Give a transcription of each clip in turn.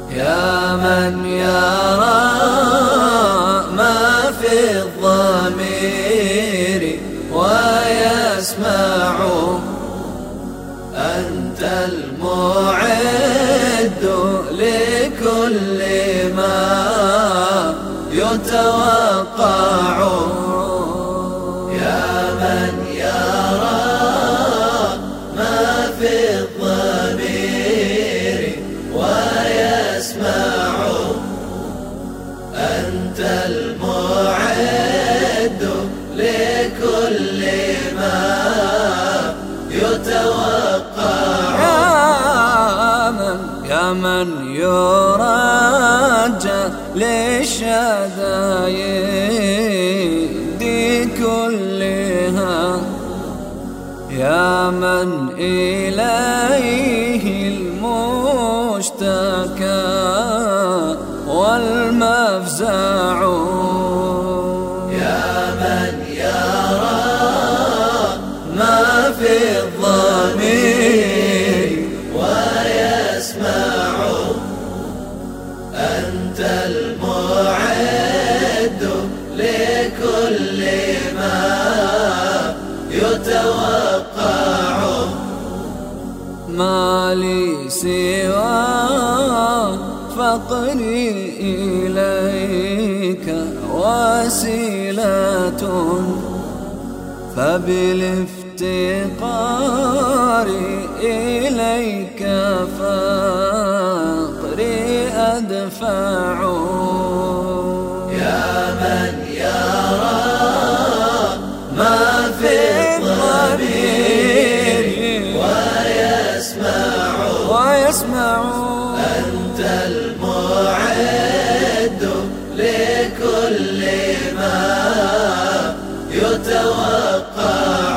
يا من يرى ما في الضمير ويسمع، أنت المعد لكل ما يتوقع. يا من يرى ما في الضمير ويسمع، أنت المعد لكل ما يتوقع. يا من يرجى للشدائد كلها، يا من إليه المشتكى والمفزع. يا من يرى ما في الضمير ويسمع، أنت المعد لكل ما يتوقع. ما لي سوى فقري إليك وسيلة، فبالافتقار إليك فقري أدفع. يا من يرى ما في الضمير ويسمع، أنت المعد لكل ما يتوقع.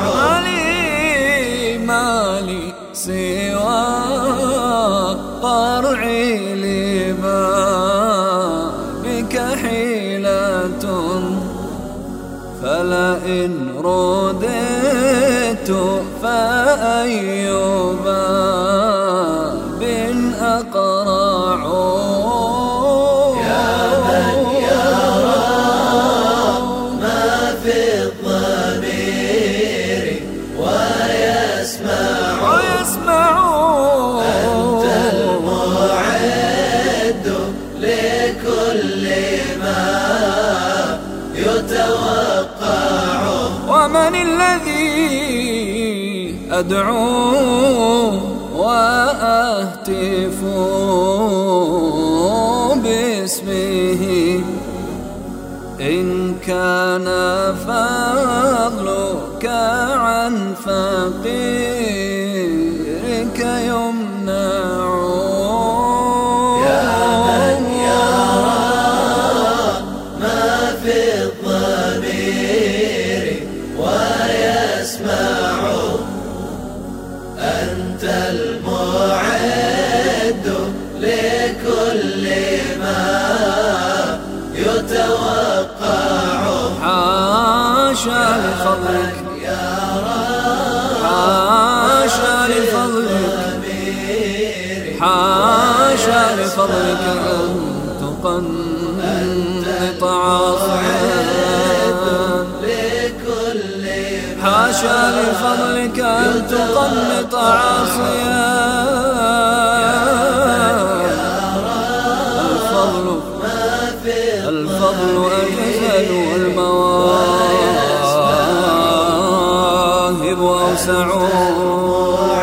مالي سوى قرعي لما بك حيلة، فلئن رددت فأي باب أقرع. يا من يرى ما في الضمير ويسمع، أنت المعد لكل ما يتوقع. ومن الذي أدعو وأهتف باسمه، إن كان فضلك عن فقيرك يمنع. يا من يرى ما في الضمير ويسمع، أنت المعد لكل ما يتوقع. حاشا لفضلك، حاشا لفضلك، حاشا لفضلك أن تقنط عاصيا، حاشا لفضلك أن تقنط عاصيا. الفضل أجزل والمواهب أوسع.